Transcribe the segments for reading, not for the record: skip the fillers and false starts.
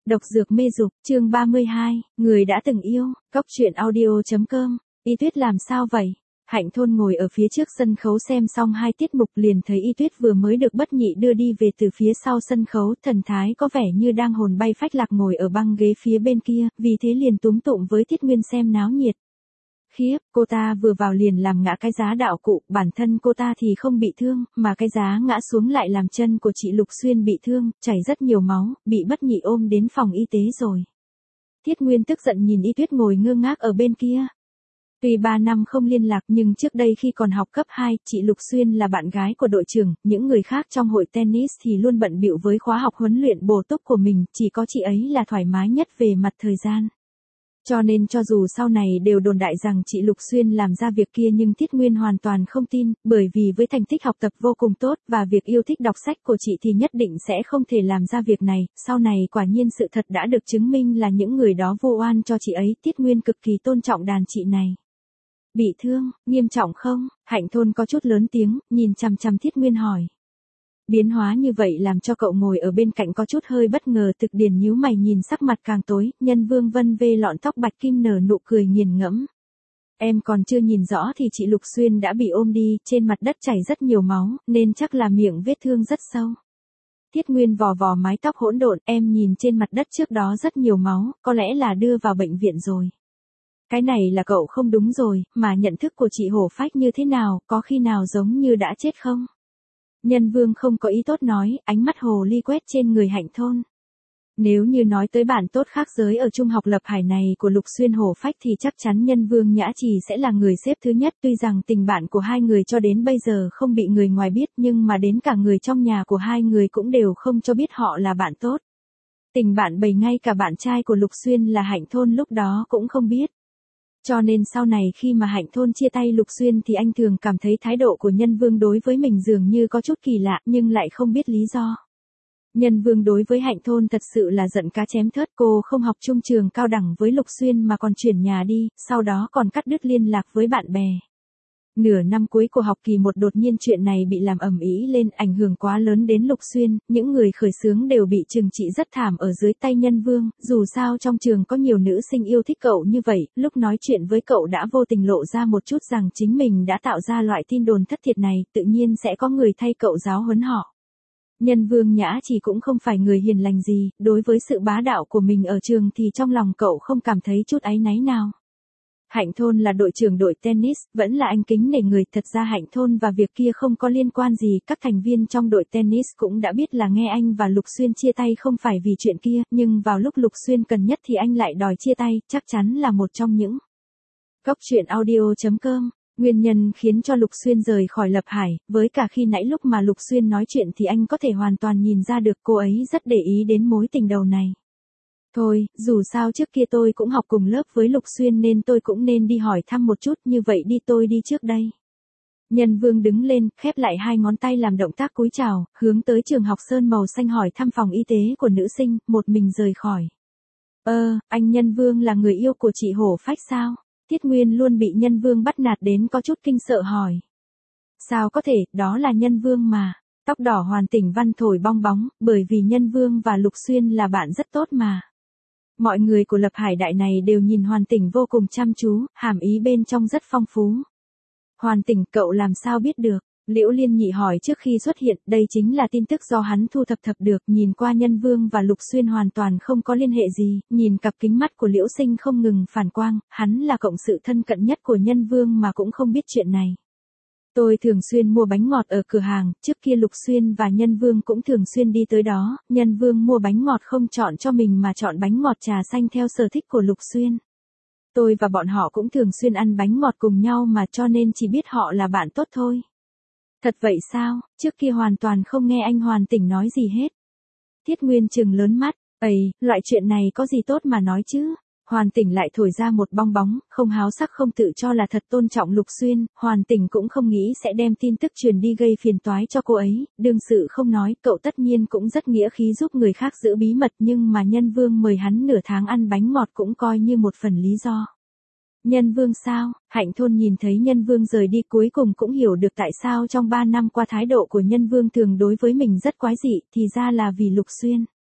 Độc dược mê dục, chương 32, người đã từng yêu, Cóc truyện audio.com, Y Tuyết làm sao vậy? Hạnh Thôn ngồi ở phía trước sân khấu xem xong 2 tiết mục liền thấy Y Tuyết vừa mới được Bất Nhị đưa đi về từ phía sau sân khấu, thần thái có vẻ như đang hồn bay phách lạc ngồi ở băng ghế phía bên kia, vì thế liền túm tụm với Tiết Nguyên xem náo nhiệt. Khiếp, cô ta vừa vào liền làm ngã cái giá đạo cụ, bản thân cô ta thì không bị thương, mà cái giá ngã xuống lại làm chân của chị Lục Xuyên bị thương, chảy rất nhiều máu, bị Bất Nhị ôm đến phòng y tế rồi. Tiết Nguyên tức giận nhìn Y Tuyết ngồi ngơ ngác ở bên kia. Tuy 3 năm không liên lạc nhưng trước đây khi còn học cấp 2, chị Lục Xuyên là bạn gái của đội trưởng, những người khác trong hội tennis thì luôn bận bịu với khóa học huấn luyện bổ túc của mình, chỉ có chị ấy là thoải mái nhất về mặt thời gian. Cho nên cho dù sau này đều đồn đại rằng chị Lục Xuyên làm ra việc kia nhưng Tiết Nguyên hoàn toàn không tin, bởi vì với thành tích học tập vô cùng tốt và việc yêu thích đọc sách của chị thì nhất định sẽ không thể làm ra việc này, sau này quả nhiên sự thật đã được chứng minh là những người đó vô oan cho chị ấy, Tiết Nguyên cực kỳ tôn trọng đàn chị này. Bị thương, nghiêm trọng không? Hạnh Thôn có chút lớn tiếng, nhìn chằm chằm Tiết Nguyên hỏi. Biến hóa như vậy làm cho cậu ngồi ở bên cạnh có chút hơi bất ngờ, Thực Điền nhíu mày nhìn sắc mặt càng tối, Nhân Vương vân vê lọn tóc bạch kim nở nụ cười nghiền ngẫm. Em còn chưa nhìn rõ thì chị Lục Xuyên đã bị ôm đi, trên mặt đất chảy rất nhiều máu, nên chắc là miệng vết thương rất sâu. Tiết Nguyên vò vò mái tóc hỗn độn, em nhìn trên mặt đất trước đó rất nhiều máu, có lẽ là đưa vào bệnh viện rồi. Cái này là cậu không đúng rồi, mà nhận thức của chị Hổ Phách như thế nào, có khi nào giống như đã chết không? Nhân Vương không có ý tốt nói, ánh mắt hồ ly quét trên người Hạnh Thôn. Nếu như nói tới bản tốt khác giới ở Trung học Lập Hải này của Lục Xuyên Hổ Phách thì chắc chắn Nhân Vương Nhã Trì sẽ là người xếp thứ nhất, tuy rằng tình bạn của hai người cho đến bây giờ không bị người ngoài biết nhưng mà đến cả người trong nhà của hai người cũng đều không cho biết họ là bạn tốt. Tình bạn bầy ngay cả bạn trai của Lục Xuyên là Hạnh Thôn lúc đó cũng không biết. Cho nên sau này khi mà Hạnh Thôn chia tay Lục Xuyên thì anh thường cảm thấy thái độ của Nhân Vương đối với mình dường như có chút kỳ lạ nhưng lại không biết lý do. Nhân Vương đối với Hạnh Thôn thật sự là giận cá chém thớt, cô không học chung trường cao đẳng với Lục Xuyên mà còn chuyển nhà đi, sau đó còn cắt đứt liên lạc với bạn bè. Nửa năm cuối của học kỳ 1 đột nhiên chuyện này bị làm ầm ĩ lên, ảnh hưởng quá lớn đến Lục Xuyên, những người khởi xướng đều bị trừng trị rất thảm ở dưới tay Nhân Vương, dù sao trong trường có nhiều nữ sinh yêu thích cậu như vậy, lúc nói chuyện với cậu đã vô tình lộ ra một chút rằng chính mình đã tạo ra loại tin đồn thất thiệt này, tự nhiên sẽ có người thay cậu giáo huấn họ. Nhân Vương Nhã Trì cũng không phải người hiền lành gì, đối với sự bá đạo của mình ở trường thì trong lòng cậu không cảm thấy chút áy náy nào. Hạnh Thôn là đội trưởng đội tennis, vẫn là anh kính nể người, thật ra Hạnh Thôn và việc kia không có liên quan gì, các thành viên trong đội tennis cũng đã biết là nghe anh và Lục Xuyên chia tay không phải vì chuyện kia, nhưng vào lúc Lục Xuyên cần nhất thì anh lại đòi chia tay, chắc chắn là một trong những. Cóc truyện audio.com, nguyên nhân khiến cho Lục Xuyên rời khỏi Lập Hải, với cả khi nãy lúc mà Lục Xuyên nói chuyện thì anh có thể hoàn toàn nhìn ra được cô ấy rất để ý đến mối tình đầu này. Thôi, dù sao trước kia tôi cũng học cùng lớp với Lục Xuyên nên tôi cũng nên đi hỏi thăm một chút, như vậy đi tôi đi trước đây. Nhân Vương đứng lên, khép lại 2 ngón tay làm động tác cúi chào, hướng tới trường học sơn màu xanh hỏi thăm phòng y tế của nữ sinh, một mình rời khỏi. Anh Nhân Vương là người yêu của chị Hổ Phách sao? Tiết Nguyên luôn bị Nhân Vương bắt nạt đến có chút kinh sợ hỏi. Sao có thể, đó là Nhân Vương mà. Tóc đỏ Hoàn Tỉnh Văn thổi bong bóng, bởi vì Nhân Vương và Lục Xuyên là bạn rất tốt mà. Mọi người của Lập Hải Đại này đều nhìn Hoàn Tỉnh vô cùng chăm chú, hàm ý bên trong rất phong phú. Hoàn Tỉnh, cậu làm sao biết được? Liễu Liên Nhị hỏi trước khi xuất hiện, đây chính là tin tức do hắn thu thập được, nhìn qua Nhân Vương và Lục Xuyên hoàn toàn không có liên hệ gì, nhìn cặp kính mắt của Liễu Sinh không ngừng phản quang, hắn là cộng sự thân cận nhất của Nhân Vương mà cũng không biết chuyện này. Tôi thường xuyên mua bánh ngọt ở cửa hàng, trước kia Lục Xuyên và Nhân Vương cũng thường xuyên đi tới đó, Nhân Vương mua bánh ngọt không chọn cho mình mà chọn bánh ngọt trà xanh theo sở thích của Lục Xuyên. Tôi và bọn họ cũng thường xuyên ăn bánh ngọt cùng nhau mà cho nên chỉ biết họ là bạn tốt thôi. Thật vậy sao, trước kia hoàn toàn không nghe anh Hoàn Tỉnh nói gì hết. Tiết Nguyên trừng lớn mắt, loại chuyện này có gì tốt mà nói chứ. Hoàn Tỉnh lại thổi ra một bong bóng, không háo sắc không tự cho là thật tôn trọng Lục Xuyên, Hoàn Tỉnh cũng không nghĩ sẽ đem tin tức truyền đi gây phiền toái cho cô ấy, đương sự không nói, cậu tất nhiên cũng rất nghĩa khí giúp người khác giữ bí mật nhưng mà Nhân Vương mời hắn nửa tháng ăn bánh ngọt cũng coi như một phần lý do. Nhân Vương sao? Hạnh Thôn nhìn thấy Nhân Vương rời đi cuối cùng cũng hiểu được tại sao trong 3 năm qua thái độ của Nhân Vương thường đối với mình rất quái dị, thì ra là vì Lục Xuyên.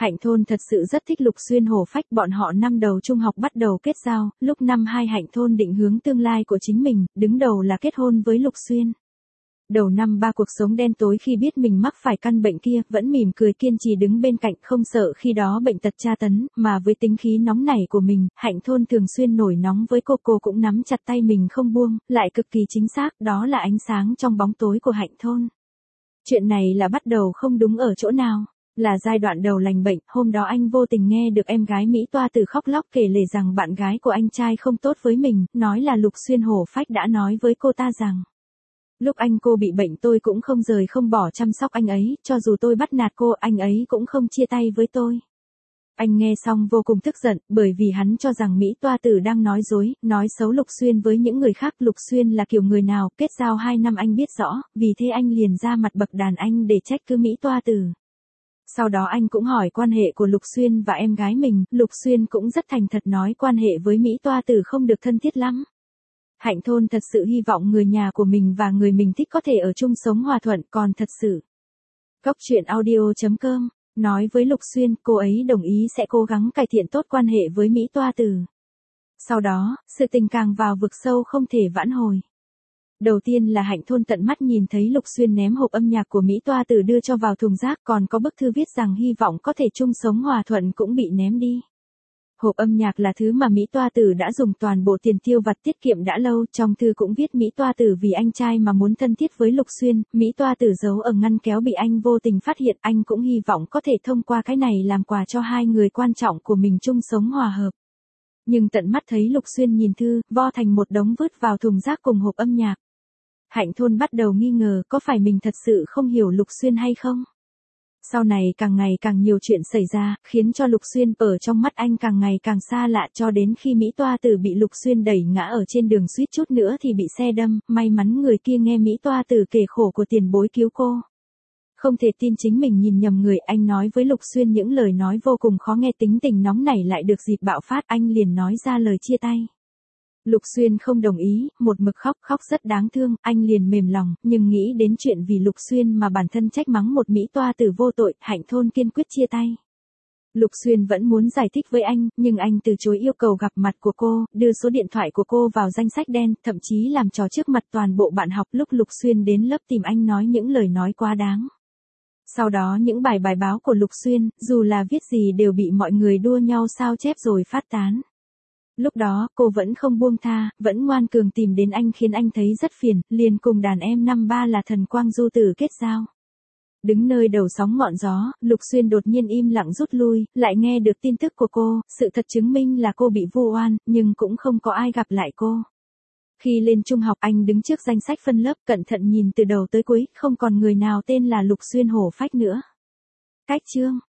Hạnh Thôn thật sự rất thích Lục Xuyên hổ phách, bọn họ năm đầu trung học bắt đầu kết giao, lúc năm 2 Hạnh Thôn định hướng tương lai của chính mình, đứng đầu là kết hôn với Lục Xuyên. Đầu năm 3 cuộc sống đen tối khi biết mình mắc phải căn bệnh kia, vẫn mỉm cười kiên trì đứng bên cạnh, không sợ khi đó bệnh tật tra tấn, mà với tính khí nóng nảy của mình, Hạnh Thôn thường xuyên nổi nóng với cô cũng nắm chặt tay mình không buông, lại cực kỳ chính xác, đó là ánh sáng trong bóng tối của Hạnh Thôn. Chuyện này là bắt đầu không đúng ở chỗ nào. Là giai đoạn đầu lành bệnh, hôm đó anh vô tình nghe được em gái Mỹ Toa Tử khóc lóc kể lể rằng bạn gái của anh trai không tốt với mình, nói là Lục Xuyên hổ phách đã nói với cô ta rằng lúc cô bị bệnh tôi cũng không rời không bỏ chăm sóc anh ấy, cho dù tôi bắt nạt cô, anh ấy cũng không chia tay với tôi. Anh nghe xong vô cùng tức giận, bởi vì hắn cho rằng Mỹ Toa Tử đang nói dối, nói xấu Lục Xuyên với những người khác. Lục Xuyên là kiểu người nào, kết giao 2 năm anh biết rõ, vì thế anh liền ra mặt bậc đàn anh để trách cứ Mỹ Toa Tử. Sau đó anh cũng hỏi quan hệ của Lục Xuyên và em gái mình, Lục Xuyên cũng rất thành thật nói quan hệ với Mỹ Toa Tử không được thân thiết lắm. Hạnh Thôn thật sự hy vọng người nhà của mình và người mình thích có thể ở chung sống hòa thuận, còn thật sự. Cốc truyện audio.com nói với Lục Xuyên, cô ấy đồng ý sẽ cố gắng cải thiện tốt quan hệ với Mỹ Toa Tử. Sau đó, sự tình càng vào vực sâu không thể vãn hồi. Đầu tiên là Hạnh Thôn tận mắt nhìn thấy Lục Xuyên ném hộp âm nhạc của Mỹ Toa Tử đưa cho vào thùng rác, còn có bức thư viết rằng hy vọng có thể chung sống hòa thuận cũng bị ném đi. Hộp âm nhạc là thứ mà Mỹ Toa Tử đã dùng toàn bộ tiền tiêu vặt tiết kiệm đã lâu, trong thư cũng viết Mỹ Toa Tử vì anh trai mà muốn thân thiết với Lục Xuyên, Mỹ Toa Tử giấu ở ngăn kéo bị anh vô tình phát hiện, anh cũng hy vọng có thể thông qua cái này làm quà cho hai người quan trọng của mình chung sống hòa hợp. Nhưng tận mắt thấy Lục Xuyên nhìn thư, vo thành một đống vứt vào thùng rác cùng hộp âm nhạc. Hạnh Thôn bắt đầu nghi ngờ có phải mình thật sự không hiểu Lục Xuyên hay không? Sau này càng ngày càng nhiều chuyện xảy ra, khiến cho Lục Xuyên ở trong mắt anh càng ngày càng xa lạ, cho đến khi Mỹ Toa Tử bị Lục Xuyên đẩy ngã ở trên đường, suýt chút nữa thì bị xe đâm, may mắn người kia nghe Mỹ Toa Tử kể khổ của tiền bối cứu cô. Không thể tin chính mình nhìn nhầm người, anh nói với Lục Xuyên những lời nói vô cùng khó nghe, tính tình nóng nảy lại được dịp bạo phát, anh liền nói ra lời chia tay. Lục Xuyên không đồng ý, một mực khóc rất đáng thương, anh liền mềm lòng, nhưng nghĩ đến chuyện vì Lục Xuyên mà bản thân trách mắng một Mỹ Toa Tử vô tội, Hạnh Thôn kiên quyết chia tay. Lục Xuyên vẫn muốn giải thích với anh, nhưng anh từ chối yêu cầu gặp mặt của cô, đưa số điện thoại của cô vào danh sách đen, thậm chí làm trò trước mặt toàn bộ bạn học. Lúc Lục Xuyên đến lớp tìm anh nói những lời nói quá đáng. Sau đó những bài báo của Lục Xuyên, dù là viết gì đều bị mọi người đua nhau sao chép rồi phát tán. Lúc đó, cô vẫn không buông tha, vẫn ngoan cường tìm đến anh khiến anh thấy rất phiền, liền cùng đàn em năm 3 là Thần Quang Du Tử kết giao. Đứng nơi đầu sóng ngọn gió, Lục Xuyên đột nhiên im lặng rút lui, lại nghe được tin tức của cô, sự thật chứng minh là cô bị vu oan, nhưng cũng không có ai gặp lại cô. Khi lên trung học anh đứng trước danh sách phân lớp, cẩn thận nhìn từ đầu tới cuối, không còn người nào tên là Lục Xuyên hổ phách nữa. Cách chương